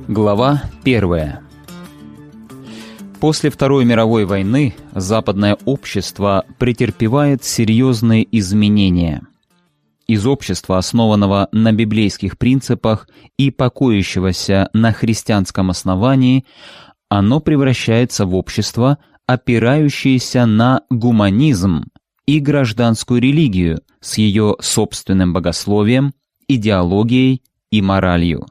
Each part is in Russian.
Глава 1. После Второй мировой войны западное общество претерпевает серьезные изменения. Из общества, основанного на библейских принципах и покоящегося на христианском основании, оно превращается в общество, опирающееся на гуманизм и гражданскую религию с ее собственным богословием, идеологией и моралью.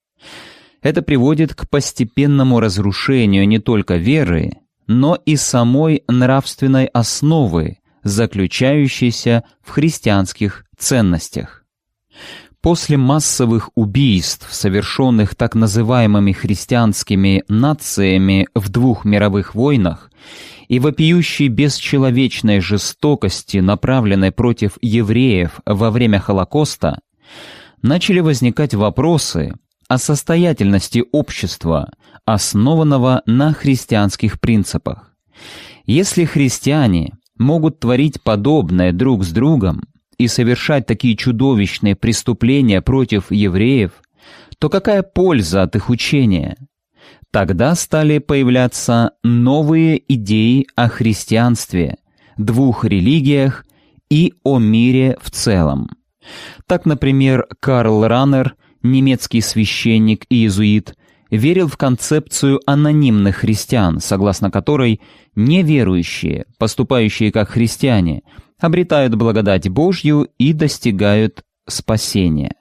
Это приводит к постепенному разрушению не только веры, но и самой нравственной основы, заключающейся в христианских ценностях. После массовых убийств, совершенных так называемыми христианскими нациями в двух мировых войнах, и вопиющей бесчеловечной жестокости, направленной против евреев во время Холокоста, начали возникать вопросы о состоятельности общества, основанного на христианских принципах. Если христиане могут творить подобное друг с другом и совершать такие чудовищные преступления против евреев, то какая польза от их учения? Тогда стали появляться новые идеи о христианстве, двух религиях и о мире в целом. Так, например, Карл Раннер, немецкий священник и иезуит, верил в концепцию анонимных христиан, согласно которой неверующие, поступающие как христиане, обретают благодать Божью и достигают спасения.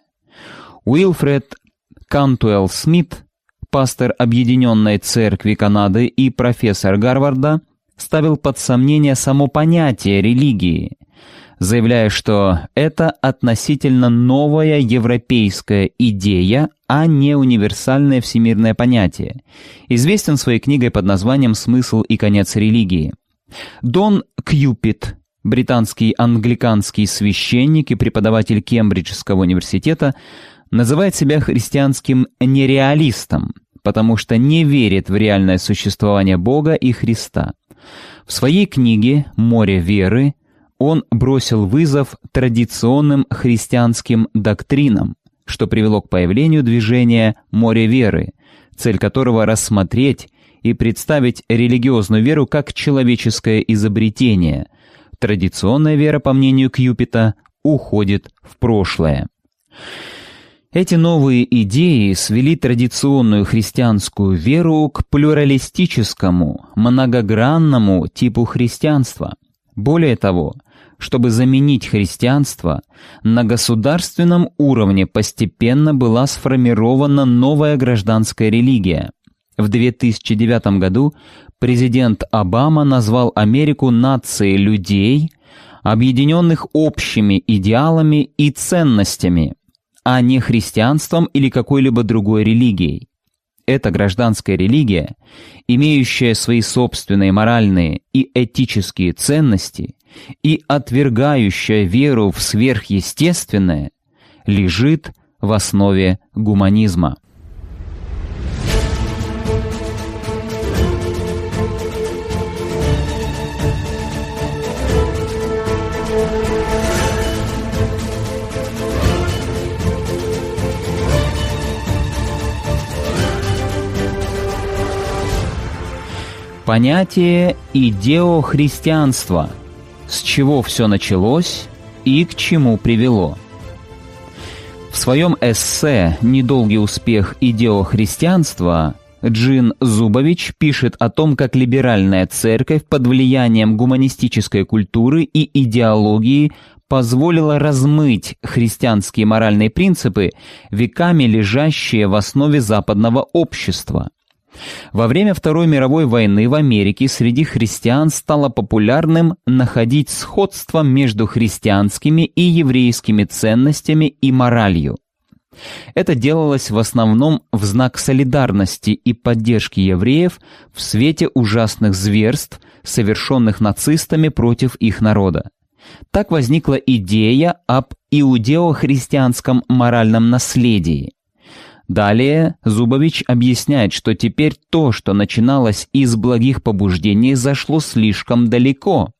Уилфред Кантуэлл Смит, пастор Объединенной Церкви Канады и профессор Гарварда, ставил под сомнение само понятие религии, заявляя, что это относительно новая европейская идея, а не универсальное всемирное понятие. Известен своей книгой под названием «Смысл и конец религии». Дон Кьюпит, британский англиканский священник и преподаватель Кембриджского университета, называет себя христианским нереалистом, потому что не верит в реальное существование Бога и Христа. В своей книге «Море веры» он бросил вызов традиционным христианским доктринам, что привело к появлению движения «Море веры», цель которого — рассмотреть и представить религиозную веру как человеческое изобретение. Традиционная вера, по мнению Кьюпита, уходит в прошлое. Эти новые идеи свели традиционную христианскую веру к плюралистическому, многогранному типу христианства. Более того, чтобы заменить христианство, на государственном уровне постепенно была сформирована новая гражданская религия. В 2009 году президент Обама назвал Америку нацией людей, объединенных общими идеалами и ценностями, а не христианством или какой-либо другой религией. Эта гражданская религия, имеющая свои собственные моральные и этические ценности и отвергающая веру в сверхъестественное, лежит в основе гуманизма. Понятие идеохристианства. С чего все началось и к чему привело? В своем эссе «Недолгий успех идеохристианства» Джин Зубович пишет о том, как либеральная церковь под влиянием гуманистической культуры и идеологии позволила размыть христианские моральные принципы, веками лежащие в основе западного общества. Во время Второй мировой войны в Америке среди христиан стало популярным находить сходство между христианскими и еврейскими ценностями и моралью. Это делалось в основном в знак солидарности и поддержки евреев в свете ужасных зверств, совершенных нацистами против их народа. Так возникла идея об иудео-христианском моральном наследии. Далее Зубович объясняет, что теперь то, что начиналось из благих побуждений, зашло слишком далеко.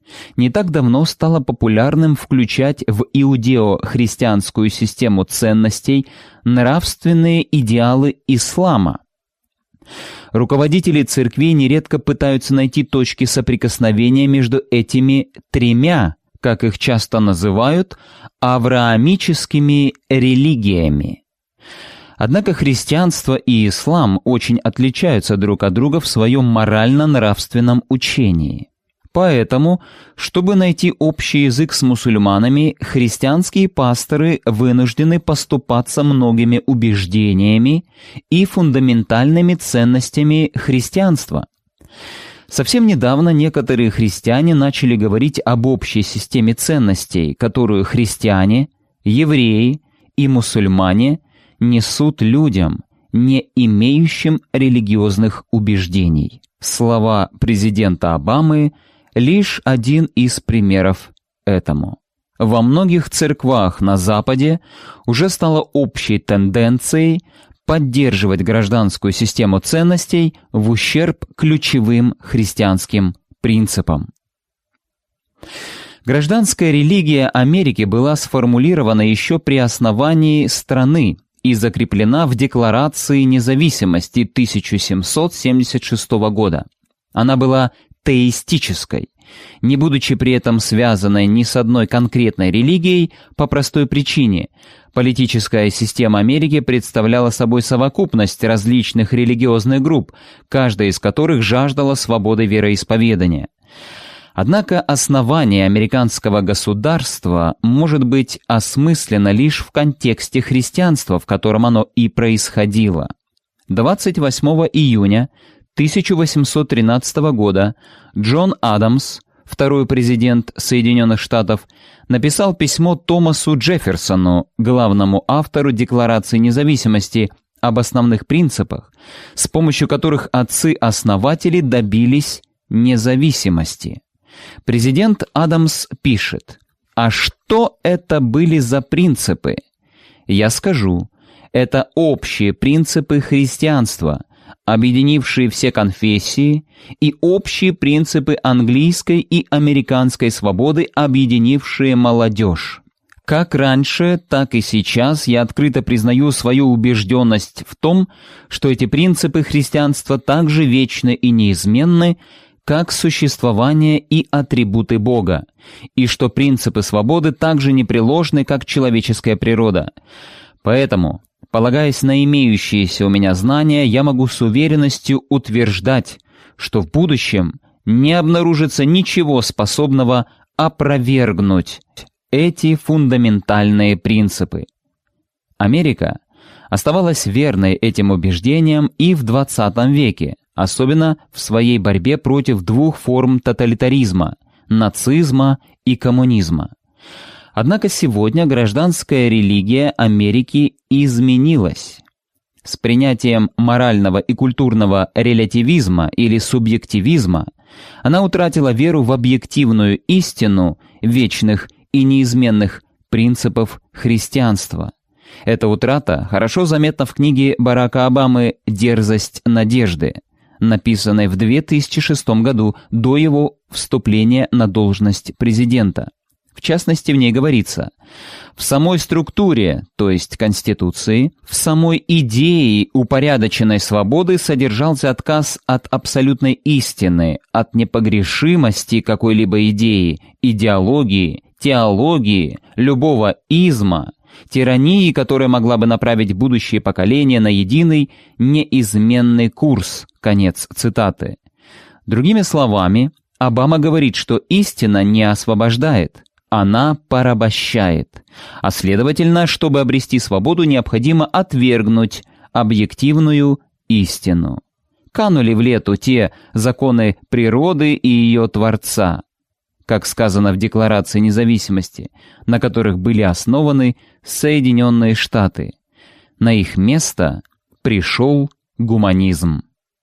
Не так давно стало популярным включать в иудео-христианскую систему ценностей нравственные идеалы ислама. Руководители церквей нередко пытаются найти точки соприкосновения между этими тремя, как их часто называют, авраамическими религиями. Однако христианство и ислам очень отличаются друг от друга в своем морально-нравственном учении. Поэтому, чтобы найти общий язык с мусульманами, христианские пасторы вынуждены поступаться многими убеждениями и фундаментальными ценностями христианства. Совсем недавно некоторые христиане начали говорить об общей системе ценностей, которую христиане, евреи и мусульмане несут людям, не имеющим религиозных убеждений. Слова президента Обамы – лишь один из примеров этому. Во многих церквах на Западе уже стало общей тенденцией поддерживать гражданскую систему ценностей в ущерб ключевым христианским принципам. Гражданская религия Америки была сформулирована еще при основании страны и закреплена в Декларации независимости 1776 года. Она была теистической, не будучи при этом связанной ни с одной конкретной религией по простой причине. Политическая система Америки представляла собой совокупность различных религиозных групп, каждая из которых жаждала свободы вероисповедания. Однако основание американского государства может быть осмыслено лишь в контексте христианства, в котором оно и происходило. 28 июня 1813 года Джон Адамс, второй президент Соединенных Штатов, написал письмо Томасу Джефферсону, главному автору Декларации независимости, об основных принципах, с помощью которых отцы-основатели добились независимости. Президент Адамс пишет: «А что это были за принципы? Я скажу, это общие принципы христианства, объединившие все конфессии, и общие принципы английской и американской свободы, объединившие молодежь. Как раньше, так и сейчас я открыто признаю свою убежденность в том, что эти принципы христианства так же вечны и неизменны, как существование и атрибуты Бога, и что принципы свободы так же непреложны, как человеческая природа. Поэтому, полагаясь на имеющиеся у меня знания, я могу с уверенностью утверждать, что в будущем не обнаружится ничего способного опровергнуть эти фундаментальные принципы». Америка оставалась верной этим убеждениям и в XX веке, особенно в своей борьбе против двух форм тоталитаризма – нацизма и коммунизма. Однако сегодня гражданская религия Америки изменилась. С принятием морального и культурного релятивизма или субъективизма она утратила веру в объективную истину вечных и неизменных принципов христианства. Эта утрата хорошо заметна в книге Барака Обамы «Дерзость надежды», написанной в 2006 году до его вступления на должность президента. В частности, в ней говорится: в самой структуре, то есть Конституции, в самой идее упорядоченной свободы содержался отказ от абсолютной истины, от непогрешимости какой-либо идеи, идеологии, теологии, любого изма, тирании, которая могла бы направить будущее поколение на единый, неизменный курс. Конец цитаты. Другими словами, Обама говорит, что истина не освобождает, она порабощает, а следовательно, чтобы обрести свободу, необходимо отвергнуть объективную истину. Канули в лету те законы природы и ее Творца, как сказано в Декларации независимости, на которых были основаны Соединенные Штаты. На их место пришел гуманизм.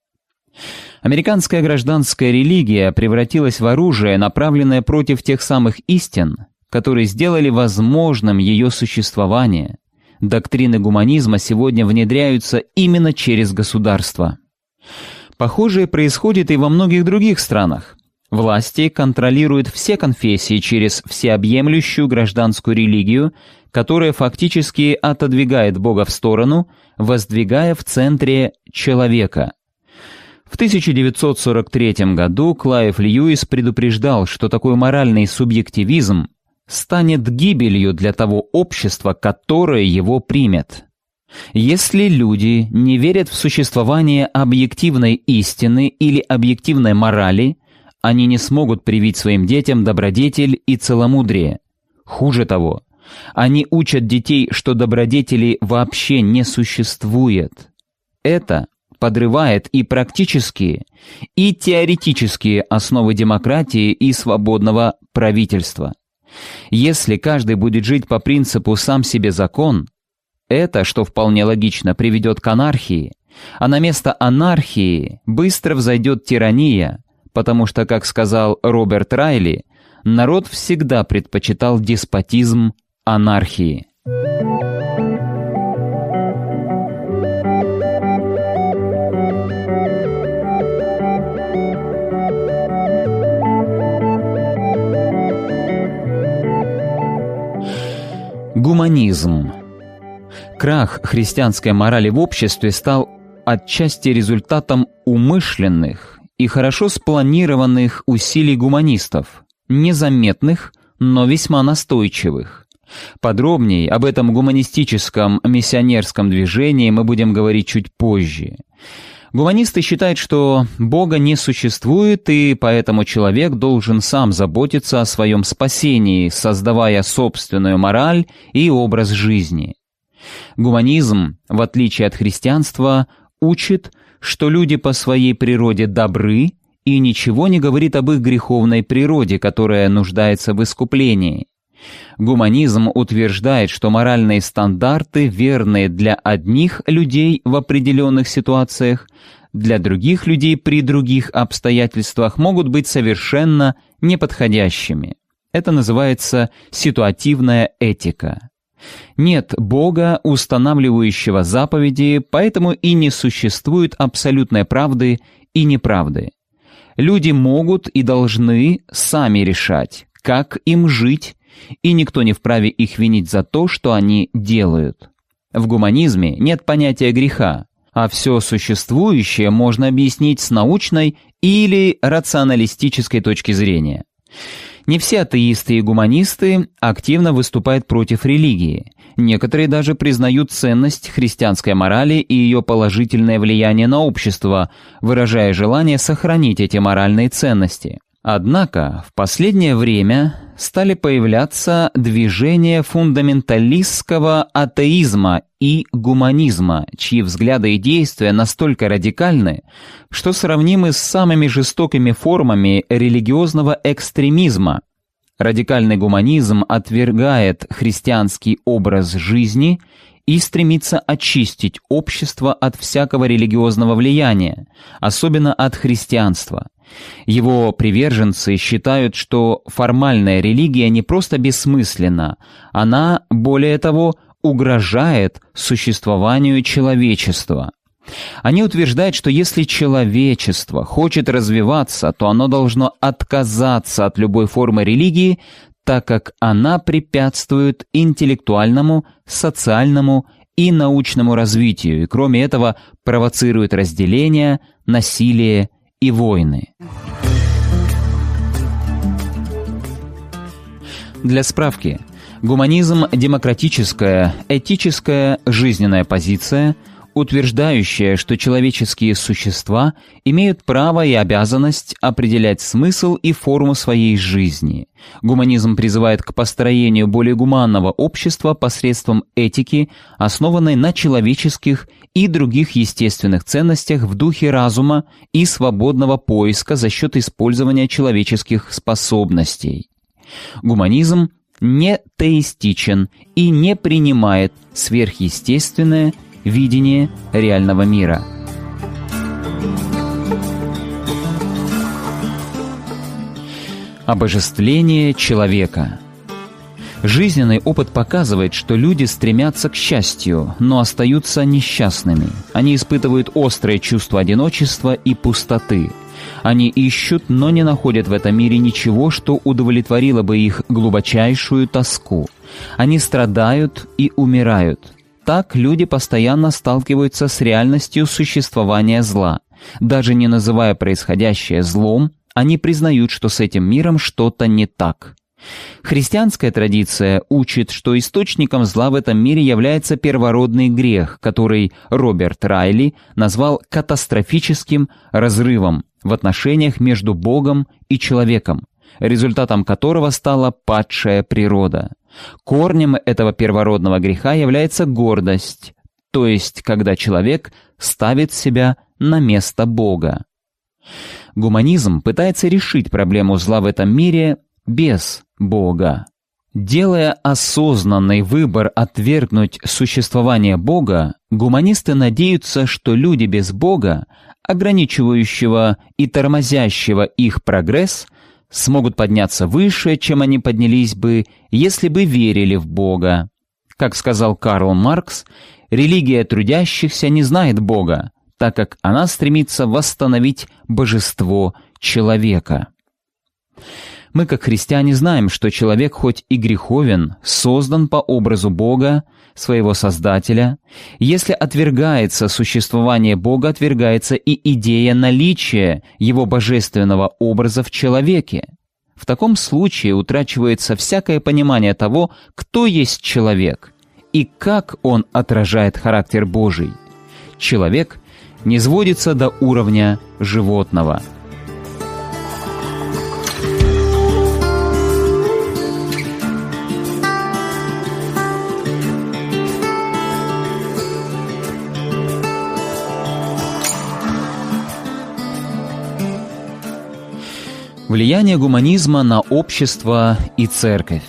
Американская гражданская религия превратилась в оружие, направленное против тех самых истин, которые сделали возможным ее существование. Доктрины гуманизма сегодня внедряются именно через государство. Похожее происходит и во многих других странах. Власти контролируют все конфессии через всеобъемлющую гражданскую религию, которая фактически отодвигает Бога в сторону, воздвигая в центре человека. В 1943 году Клайв Льюис предупреждал, что такой моральный субъективизм станет гибелью для того общества, которое его примет. Если люди не верят в существование объективной истины или объективной морали, они не смогут привить своим детям добродетель и целомудрие. Хуже того, они учат детей, что добродетели вообще не существует. Это подрывает и практические, и теоретические основы демократии и свободного правительства. Если каждый будет жить по принципу «сам себе закон», это, что вполне логично, приведет к анархии, а на место анархии быстро взойдет тирания, потому что, как сказал Роберт Райли, народ всегда предпочитал деспотизм анархии. Гуманизм. Крах христианской морали в обществе стал отчасти результатом умышленных и хорошо спланированных усилий гуманистов, незаметных, но весьма настойчивых. Подробнее об этом гуманистическом миссионерском движении мы будем говорить чуть позже. Гуманисты считают, что Бога не существует, и поэтому человек должен сам заботиться о своем спасении, создавая собственную мораль и образ жизни. Гуманизм, в отличие от христианства, учит, что люди по своей природе добры и ничего не говорит об их греховной природе, которая нуждается в искуплении. Гуманизм утверждает, что моральные стандарты, верные для одних людей в определенных ситуациях, для других людей при других обстоятельствах могут быть совершенно неподходящими. Это называется ситуативная этика. Нет Бога, устанавливающего заповеди, поэтому и не существует абсолютной правды и неправды. Люди могут и должны сами решать, как им жить, и никто не вправе их винить за то, что они делают. В гуманизме нет понятия греха, а все существующее можно объяснить с научной или рационалистической точки зрения. Не все атеисты и гуманисты активно выступают против религии. Некоторые даже признают ценность христианской морали и ее положительное влияние на общество, выражая желание сохранить эти моральные ценности. Однако в последнее время стали появляться движения фундаменталистского атеизма и гуманизма, чьи взгляды и действия настолько радикальны, что сравнимы с самыми жестокими формами религиозного экстремизма. Радикальный гуманизм отвергает христианский образ жизни и стремится очистить общество от всякого религиозного влияния, особенно от христианства. Его приверженцы считают, что формальная религия не просто бессмысленна, она, более того, угрожает существованию человечества. Они утверждают, что если человечество хочет развиваться, то оно должно отказаться от любой формы религии, так как она препятствует интеллектуальному, социальному и научному развитию, и кроме этого провоцирует разделение, насилие и войны. Для справки, гуманизм – демократическая, этическая, жизненная позиция, утверждающая, что человеческие существа имеют право и обязанность определять смысл и форму своей жизни. Гуманизм призывает к построению более гуманного общества посредством этики, основанной на человеческих и других естественных ценностях в духе разума и свободного поиска за счет использования человеческих способностей. Гуманизм не теистичен и не принимает сверхъестественное видение реального мира. Обожествление человека. Жизненный опыт показывает, что люди стремятся к счастью, но остаются несчастными. Они испытывают острое чувство одиночества и пустоты. Они ищут, но не находят в этом мире ничего, что удовлетворило бы их глубочайшую тоску. Они страдают и умирают. Так люди постоянно сталкиваются с реальностью существования зла. Даже не называя происходящее злом, они признают, что с этим миром что-то не так. Христианская традиция учит, что источником зла в этом мире является первородный грех, который Роберт Райли назвал катастрофическим разрывом в отношениях между Богом и человеком, результатом которого стала падшая природа. Корнем этого первородного греха является гордость, то есть когда человек ставит себя на место Бога. Гуманизм пытается решить проблему зла в этом мире без Бога. Делая осознанный выбор отвергнуть существование Бога, гуманисты надеются, что люди без Бога, ограничивающего и тормозящего их прогресс, смогут подняться выше, чем они поднялись бы, если бы верили в Бога. Как сказал Карл Маркс, религия трудящихся не знает Бога, так как она стремится восстановить божество человека. Мы, как христиане, знаем, что человек хоть и греховен, создан по образу Бога, своего Создателя. Если отвергается существование Бога, отвергается и идея наличия Его божественного образа в человеке. В таком случае утрачивается всякое понимание того, кто есть человек и как он отражает характер Божий. Человек низводится до уровня животного. Влияние гуманизма на общество и церковь.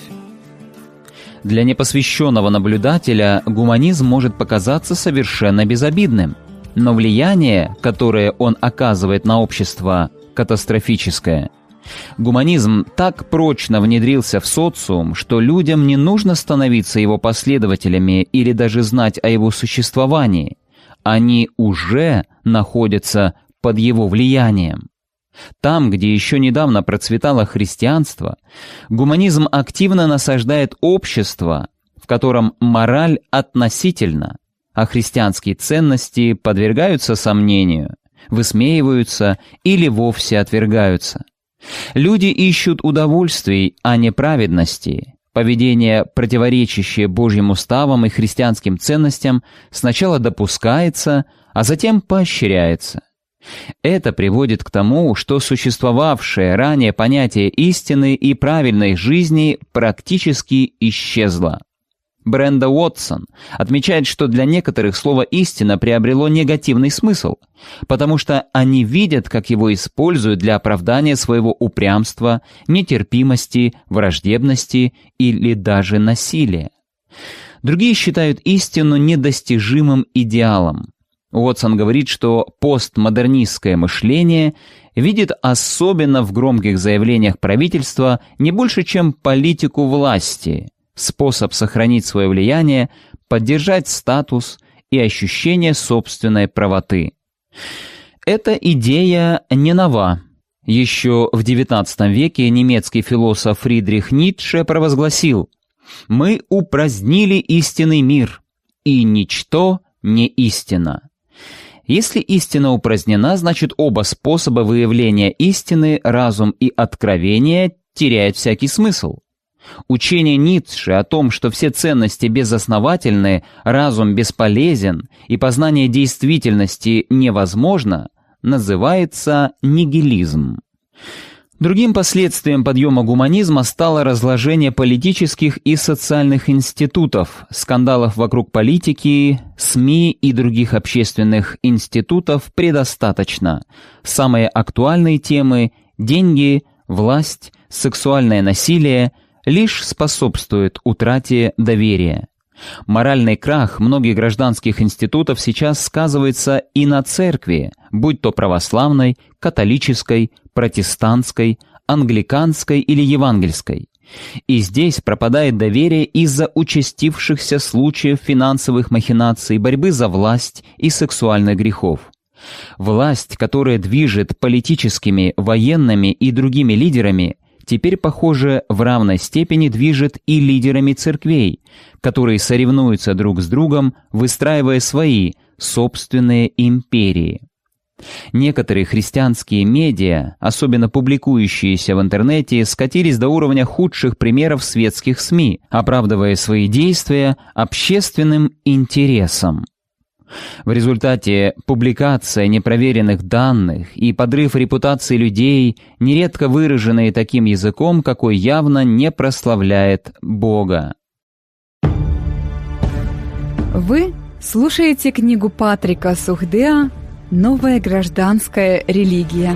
Для непосвященного наблюдателя гуманизм может показаться совершенно безобидным, но влияние, которое он оказывает на общество, катастрофическое. Гуманизм так прочно внедрился в социум, что людям не нужно становиться его последователями или даже знать о его существовании. Они уже находятся под его влиянием. Там, где еще недавно процветало христианство, гуманизм активно насаждает общество, в котором мораль относительна, а христианские ценности подвергаются сомнению, высмеиваются или вовсе отвергаются. Люди ищут удовольствий, а не праведности. Поведение, противоречащее Божьим уставам и христианским ценностям, сначала допускается, а затем поощряется. Это приводит к тому, что существовавшее ранее понятие истины и правильной жизни практически исчезло. Бренда Уотсон отмечает, что для некоторых слово «истина» приобрело негативный смысл, потому что они видят, как его используют для оправдания своего упрямства, нетерпимости, враждебности или даже насилия. Другие считают истину недостижимым идеалом. Уотсон говорит, что постмодернистское мышление видит особенно в громких заявлениях правительства не больше, чем политику власти, способ сохранить свое влияние, поддержать статус и ощущение собственной правоты. Эта идея не нова. Еще в XIX веке немецкий философ Фридрих Ницше провозгласил: «Мы упразднили истинный мир, и ничто не истина». Если истина упразднена, значит оба способа выявления истины, разум и откровение, теряют всякий смысл. Учение Ницше о том, что все ценности безосновательны, разум бесполезен и познание действительности невозможно, называется нигилизм. Другим последствием подъема гуманизма стало разложение политических и социальных институтов, скандалов вокруг политики, СМИ и других общественных институтов предостаточно. Самые актуальные темы – деньги, власть, сексуальное насилие – лишь способствуют утрате доверия. Моральный крах многих гражданских институтов сейчас сказывается и на церкви, будь то православной, католической, протестантской, англиканской или евангельской. И здесь пропадает доверие из-за участившихся случаев финансовых махинаций, борьбы за власть и сексуальных грехов. Власть, которая движет политическими, военными и другими лидерами, теперь, похоже, в равной степени движет и лидерами церквей, которые соревнуются друг с другом, выстраивая свои собственные империи. Некоторые христианские медиа, особенно публикующиеся в интернете, скатились до уровня худших примеров светских СМИ, оправдывая свои действия общественным интересом. В результате публикация непроверенных данных и подрыв репутации людей, нередко выраженные таким языком, какой явно не прославляет Бога. Вы слушаете книгу Патрика Сухдеа «Новая гражданская религия».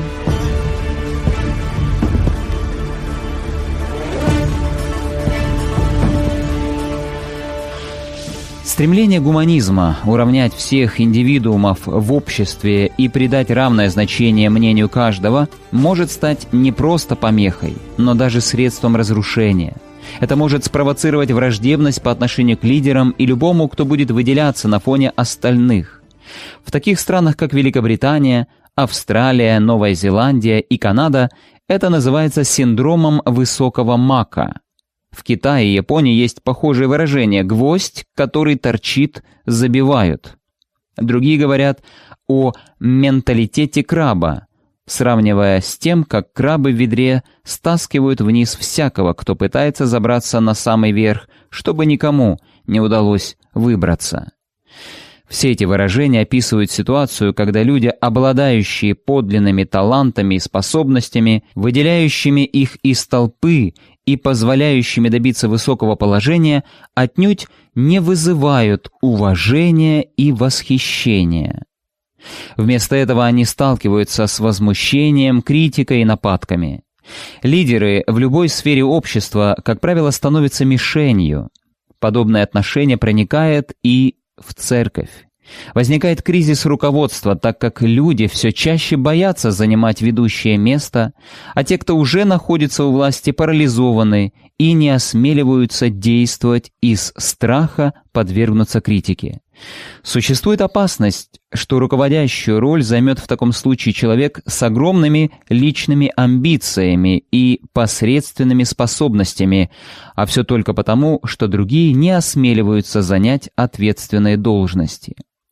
Стремление гуманизма уравнять всех индивидуумов в обществе и придать равное значение мнению каждого может стать не просто помехой, но даже средством разрушения. Это может спровоцировать враждебность по отношению к лидерам и любому, кто будет выделяться на фоне остальных. В таких странах, как Великобритания, Австралия, Новая Зеландия и Канада, это называется синдромом высокого мака. В Китае и Японии есть похожее выражение «гвоздь, который торчит, забивают». Другие говорят о менталитете краба, сравнивая с тем, как крабы в ведре стаскивают вниз всякого, кто пытается забраться на самый верх, чтобы никому не удалось выбраться. Все эти выражения описывают ситуацию, когда люди, обладающие подлинными талантами и способностями, выделяющими их из толпы и позволяющими добиться высокого положения, отнюдь не вызывают уважения и восхищения. Вместо этого они сталкиваются с возмущением, критикой и нападками. Лидеры в любой сфере общества, как правило, становятся мишенью. Подобное отношение проникает и в церковь. Возникает кризис руководства, так как люди все чаще боятся занимать ведущее место, а те, кто уже находится у власти, парализованы и не осмеливаются действовать из страха подвергнуться критике. Существует опасность, что руководящую роль займет в таком случае человек с огромными личными амбициями и посредственными способностями, а все только потому, что другие не осмеливаются занять ответственные должности.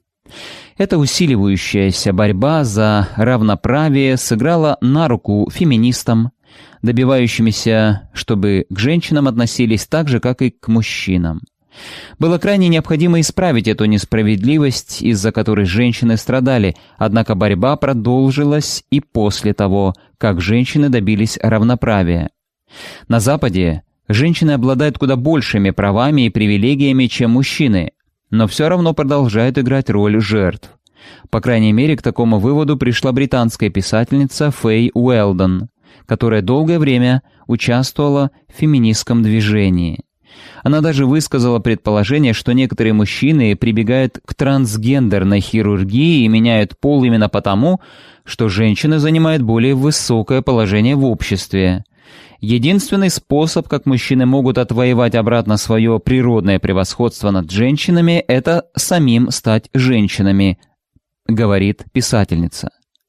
Эта усиливающаяся борьба за равноправие сыграла на руку феминистам, добивающимися, чтобы к женщинам относились так же, как и к мужчинам. Было крайне необходимо исправить эту несправедливость, из-за которой женщины страдали, однако борьба продолжилась и после того, как женщины добились равноправия. На Западе женщины обладают куда большими правами и привилегиями, чем мужчины, но все равно продолжают играть роль жертв. По крайней мере, к такому выводу пришла британская писательница Фэй Уэлдон, которая долгое время участвовала в феминистском движении. Она даже высказала предположение, что некоторые мужчины прибегают к трансгендерной хирургии и меняют пол именно потому, что женщины занимают более высокое положение в обществе. Единственный способ, как мужчины могут отвоевать обратно свое природное превосходство над женщинами, это самим стать женщинами, говорит писательница.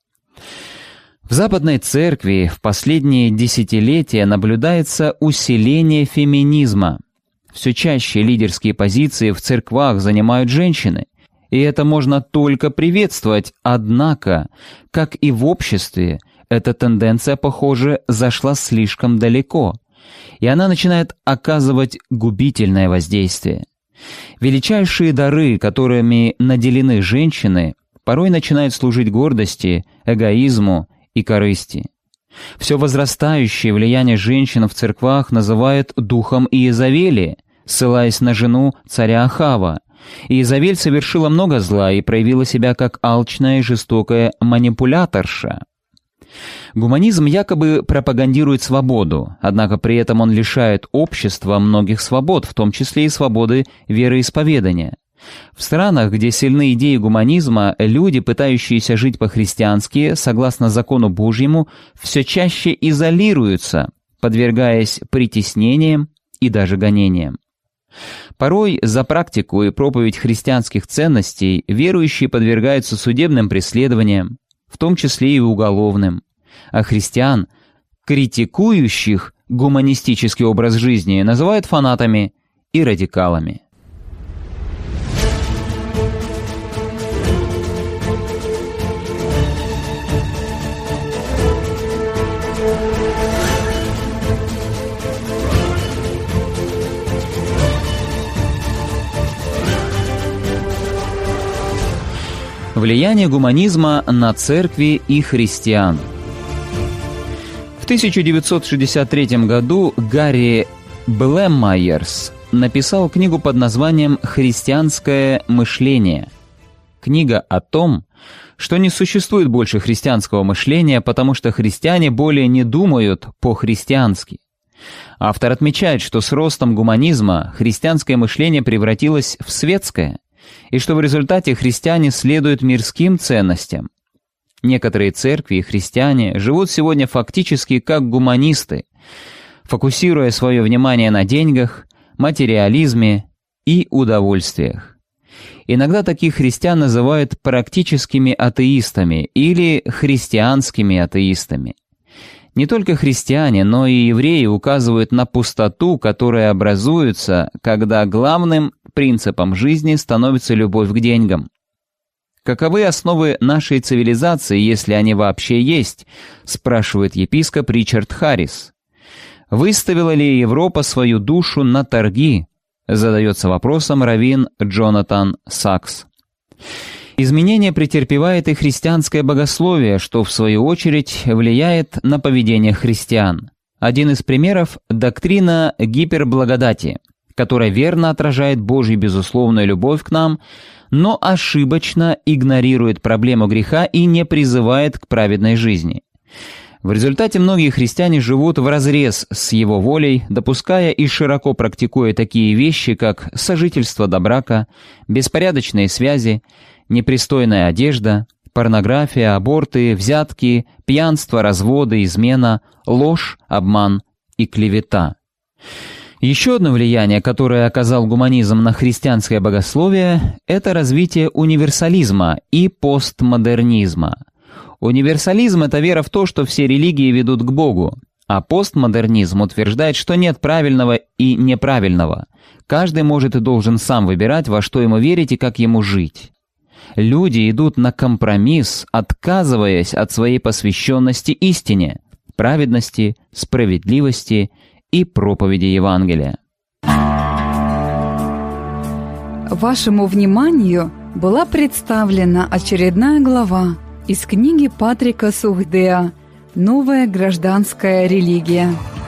В Западной Церкви в последние десятилетия наблюдается усиление феминизма. Все чаще лидерские позиции в церквах занимают женщины, и это можно только приветствовать, однако, как и в обществе, эта тенденция, похоже, зашла слишком далеко, и она начинает оказывать губительное воздействие. Величайшие дары, которыми наделены женщины, порой начинают служить гордости, эгоизму и корысти. Все возрастающее влияние женщин в церквах называют духом Иезавели, ссылаясь на жену царя Ахава. Иезавель совершила много зла и проявила себя как алчная и жестокая манипуляторша. Гуманизм якобы пропагандирует свободу, однако при этом он лишает общества многих свобод, в том числе и свободы вероисповедания. В странах, где сильны идеи гуманизма, люди, пытающиеся жить по-христиански, согласно закону Божьему, все чаще изолируются, подвергаясь притеснениям и даже гонениям. Порой за практику и проповедь христианских ценностей верующие подвергаются судебным преследованиям, в том числе и уголовным, а христиан, критикующих гуманистический образ жизни, называют фанатами и радикалами. Влияние гуманизма на церкви и христиан. В 1963 году Гарри Блеммайерс написал книгу под названием «Христианское мышление». Книга о том, что не существует больше христианского мышления, потому что христиане более не думают по-христиански. Автор отмечает, что с ростом гуманизма христианское мышление превратилось в светское, и что в результате христиане следуют мирским ценностям. Некоторые церкви и христиане живут сегодня фактически как гуманисты, фокусируя свое внимание на деньгах, материализме и удовольствиях. Иногда таких христиан называют практическими атеистами или христианскими атеистами. Не только христиане, но и евреи указывают на пустоту, которая образуется, когда главным принципом жизни становится любовь к деньгам. «Каковы основы нашей цивилизации, если они вообще есть?» – спрашивает епископ Ричард Харрис. «Выставила ли Европа свою душу на торги?» – задается вопросом раввин Джонатан Сакс. Изменения претерпевает и христианское богословие, что в свою очередь влияет на поведение христиан. Один из примеров – доктрина гиперблагодати, которая верно отражает Божью безусловную любовь к нам, но ошибочно игнорирует проблему греха и не призывает к праведной жизни. В результате многие христиане живут вразрез с его волей, допуская и широко практикуя такие вещи, как сожительство до брака, беспорядочные связи, непристойная одежда, порнография, аборты, взятки, пьянство, разводы, измена, ложь, обман и клевета. Еще одно влияние, которое оказал гуманизм на христианское богословие, это развитие универсализма и постмодернизма. Универсализм – это вера в то, что все религии ведут к Богу, а постмодернизм утверждает, что нет правильного и неправильного. Каждый может и должен сам выбирать, во что ему верить и как ему жить. Люди идут на компромисс, отказываясь от своей посвященности истине, праведности, справедливости и проповеди Евангелия. Вашему вниманию была представлена очередная глава из книги Патрика Сухдеа «Новая гражданская религия».